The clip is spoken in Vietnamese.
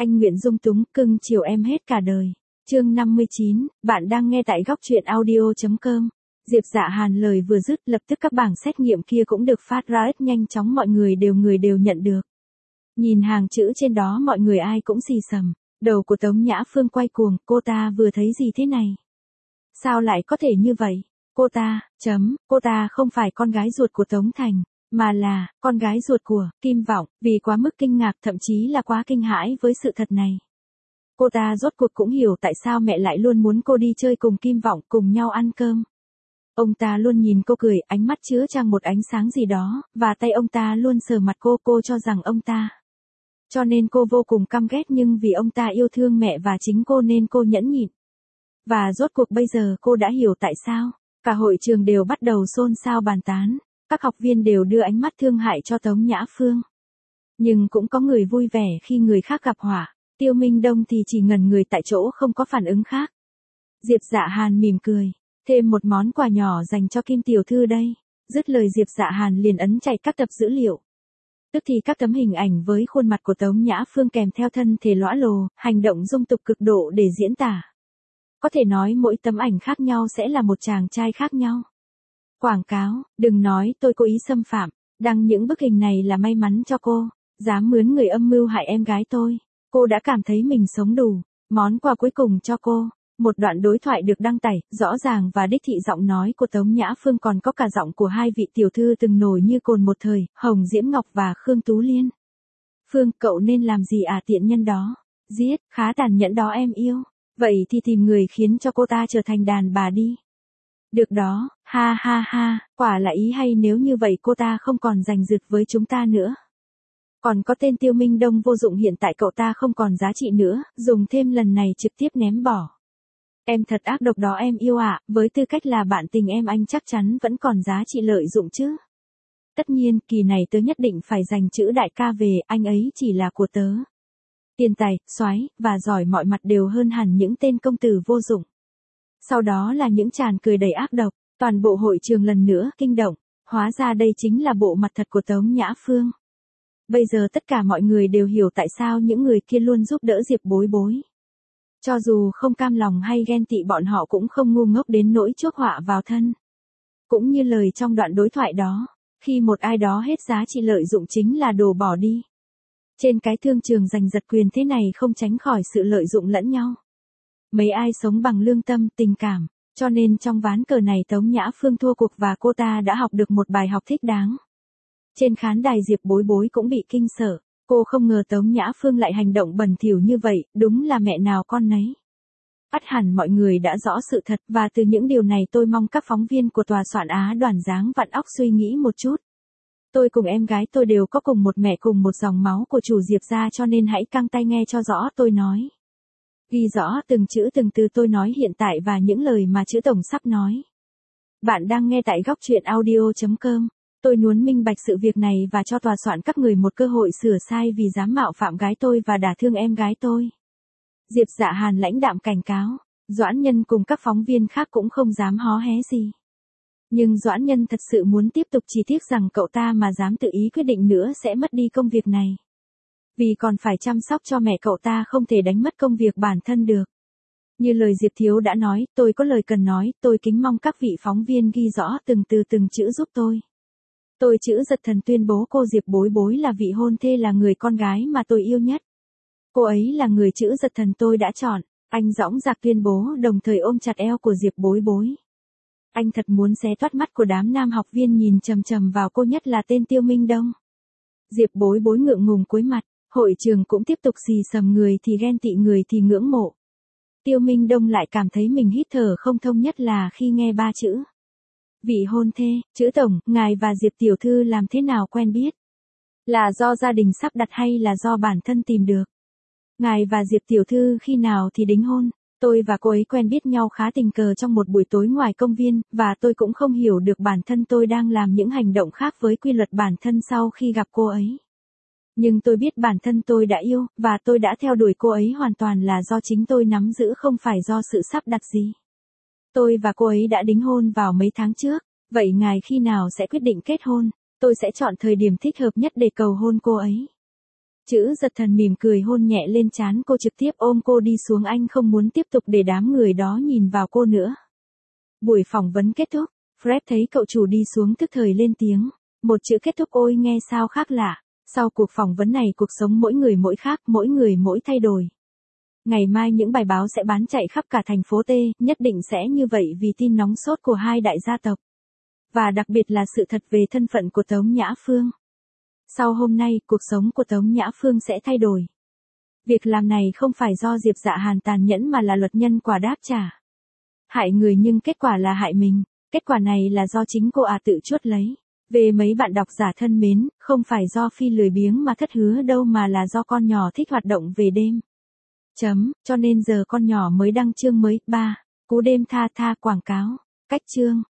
Anh nguyện dung túng cưng chiều em hết cả đời. Chương 59, bạn đang nghe tại góc truyện audio.com. Diệp Dạ Hàn lời vừa dứt, lập tức các bảng xét nghiệm kia cũng được phát ra rất nhanh chóng, mọi người đều nhận được. Nhìn hàng chữ trên đó mọi người ai cũng xì xầm, đầu của Tống Nhã Phương quay cuồng, cô ta vừa thấy gì thế này? Sao lại có thể như vậy? Cô ta không phải con gái ruột của Tống Thành, mà là con gái ruột của Kim Vọng. Vì quá mức kinh ngạc, thậm chí là quá kinh hãi với sự thật này, cô ta rốt cuộc cũng hiểu tại sao mẹ lại luôn muốn cô đi chơi cùng Kim Vọng, cùng nhau ăn cơm. Ông ta luôn nhìn cô cười, ánh mắt chứa chan một ánh sáng gì đó, và tay ông ta luôn sờ mặt cô cho rằng ông ta. Cho nên cô vô cùng căm ghét, nhưng vì ông ta yêu thương mẹ và chính cô nên cô nhẫn nhịn. Và rốt cuộc bây giờ cô đã hiểu tại sao. Cả hội trường đều bắt đầu xôn xao bàn tán, các học viên đều đưa ánh mắt thương hại cho Tống Nhã Phương. Nhưng cũng có người vui vẻ khi người khác gặp họa, Tiêu Minh Đông thì chỉ ngẩn người tại chỗ không có phản ứng khác. Diệp Dạ Hàn mỉm cười, thêm một món quà nhỏ dành cho Kim tiểu thư đây. Dứt lời Diệp Dạ Hàn liền ấn chạy các tập dữ liệu. Tức thì các tấm hình ảnh với khuôn mặt của Tống Nhã Phương kèm theo thân thể lõa lồ, hành động dung tục cực độ để diễn tả. Có thể nói mỗi tấm ảnh khác nhau sẽ là một chàng trai khác nhau. Quảng cáo, đừng nói tôi cố ý xâm phạm, đăng những bức hình này là may mắn cho cô, dám mướn người âm mưu hại em gái tôi. Cô đã cảm thấy mình sống đủ, món quà cuối cùng cho cô. Một đoạn đối thoại được đăng tải, rõ ràng và đích thị, giọng nói của Tống Nhã Phương còn có cả giọng của hai vị tiểu thư từng nổi như cồn một thời, Hồng Diễm Ngọc và Khương Tú Liên. Phương, cậu nên làm gì à tiện nhân đó? Giết, khá tàn nhẫn đó em yêu. Vậy thì tìm người khiến cho cô ta trở thành đàn bà đi. Được đó, ha ha ha, quả là ý hay, nếu như vậy cô ta không còn giành giật với chúng ta nữa. Còn có tên Tiêu Minh Đông vô dụng, hiện tại cậu ta không còn giá trị nữa, dùng thêm lần này trực tiếp ném bỏ. Em thật ác độc đó em yêu ạ, với tư cách là bạn tình em, anh chắc chắn vẫn còn giá trị lợi dụng chứ. Tất nhiên, kỳ này tớ nhất định phải giành chữ đại ca về, anh ấy chỉ là của tớ. Tiền tài, soái và giỏi mọi mặt đều hơn hẳn những tên công tử vô dụng. Sau đó là những tràng cười đầy ác độc, toàn bộ hội trường lần nữa kinh động, hóa ra đây chính là bộ mặt thật của Tống Nhã Phương. Bây giờ tất cả mọi người đều hiểu tại sao những người kia luôn giúp đỡ Diệp Bối Bối. Cho dù không cam lòng hay ghen tị, bọn họ cũng không ngu ngốc đến nỗi chuốc họa vào thân. Cũng như lời trong đoạn đối thoại đó, khi một ai đó hết giá trị lợi dụng chính là đồ bỏ đi. Trên cái thương trường giành giật quyền thế này không tránh khỏi sự lợi dụng lẫn nhau. Mấy ai sống bằng lương tâm, tình cảm, cho nên trong ván cờ này Tống Nhã Phương thua cuộc và cô ta đã học được một bài học thích đáng. Trên khán đài Diệp Bối Bối cũng bị kinh sợ, cô không ngờ Tống Nhã Phương lại hành động bẩn thỉu như vậy, đúng là mẹ nào con nấy. Ắt hẳn mọi người đã rõ sự thật, và từ những điều này tôi mong các phóng viên của tòa soạn Á Đoàn dáng vặn óc suy nghĩ một chút. Tôi cùng em gái tôi đều có cùng một mẹ, cùng một dòng máu của chủ Diệp gia, cho nên hãy căng tay nghe cho rõ tôi nói. Ghi rõ từng chữ từng từ tôi nói hiện tại và những lời mà chữ tổng sắp nói. Bạn đang nghe tại góc truyện audio.com. Tôi muốn minh bạch sự việc này và cho tòa soạn các người một cơ hội sửa sai vì dám mạo phạm gái tôi và đả thương em gái tôi. Diệp Dạ Hàn lãnh đạm cảnh cáo, Doãn Nhân cùng các phóng viên khác cũng không dám hó hé gì. Nhưng Doãn Nhân thật sự muốn tiếp tục, chỉ tiếc rằng cậu ta mà dám tự ý quyết định nữa sẽ mất đi công việc này. Vì còn phải chăm sóc cho mẹ cậu ta, không thể đánh mất công việc bản thân được. Như lời Diệp Thiếu đã nói, tôi có lời cần nói, tôi kính mong các vị phóng viên ghi rõ từng từ từng chữ giúp tôi. Tôi Chữ Giật Thần tuyên bố cô Diệp Bối Bối là vị hôn thê, là người con gái mà tôi yêu nhất. Cô ấy là người Chữ Giật Thần tôi đã chọn. Anh dõng dạc tuyên bố, đồng thời ôm chặt eo của Diệp Bối Bối. Anh thật muốn xé toát mắt của đám nam học viên nhìn chằm chằm vào cô, nhất là tên Tiêu Minh Đông. Diệp Bối Bối ngượng ngùng cúi mặt, hội trường cũng tiếp tục xì xầm, người thì ghen tị, người thì ngưỡng mộ. Tiêu Minh Đông lại cảm thấy mình hít thở không thông, nhất là khi nghe ba chữ vị hôn thê. Chữ tổng, ngài và Diệp tiểu thư làm thế nào quen biết? Là do gia đình sắp đặt hay là do bản thân tìm được? Ngài và Diệp tiểu thư khi nào thì đính hôn? Tôi và cô ấy quen biết nhau khá tình cờ trong một buổi tối ngoài công viên, và tôi cũng không hiểu được bản thân tôi đang làm những hành động khác với quy luật bản thân sau khi gặp cô ấy. Nhưng tôi biết bản thân tôi đã yêu, và tôi đã theo đuổi cô ấy hoàn toàn là do chính tôi nắm giữ, không phải do sự sắp đặt gì. Tôi và cô ấy đã đính hôn vào mấy tháng trước. Vậy ngài khi nào sẽ quyết định kết hôn? Tôi sẽ chọn thời điểm thích hợp nhất để cầu hôn cô ấy. Chữ giật thần mỉm cười hôn nhẹ lên trán cô, trực tiếp ôm cô đi xuống, anh không muốn tiếp tục để đám người đó nhìn vào cô nữa. Buổi phỏng vấn kết thúc, Fred thấy cậu chủ đi xuống tức thời lên tiếng. Một chữ kết thúc, ôi nghe sao khác lạ. Sau cuộc phỏng vấn này cuộc sống mỗi người mỗi khác, mỗi người mỗi thay đổi. Ngày mai những bài báo sẽ bán chạy khắp cả thành phố T, nhất định sẽ như vậy vì tin nóng sốt của hai đại gia tộc. Và đặc biệt là sự thật về thân phận của Tống Nhã Phương. Sau hôm nay, cuộc sống của Tống Nhã Phương sẽ thay đổi. Việc làm này không phải do Diệp Dạ Hàn tàn nhẫn mà là luật nhân quả đáp trả. Hại người nhưng kết quả là hại mình. Kết quả này là do chính cô tự chuốt lấy. Về mấy bạn độc giả thân mến, không phải do Phi lười biếng mà thất hứa đâu, mà là do con nhỏ thích hoạt động về đêm. Cho nên giờ con nhỏ mới đăng chương mới. 3. Cú đêm tha tha quảng cáo. Cách chương.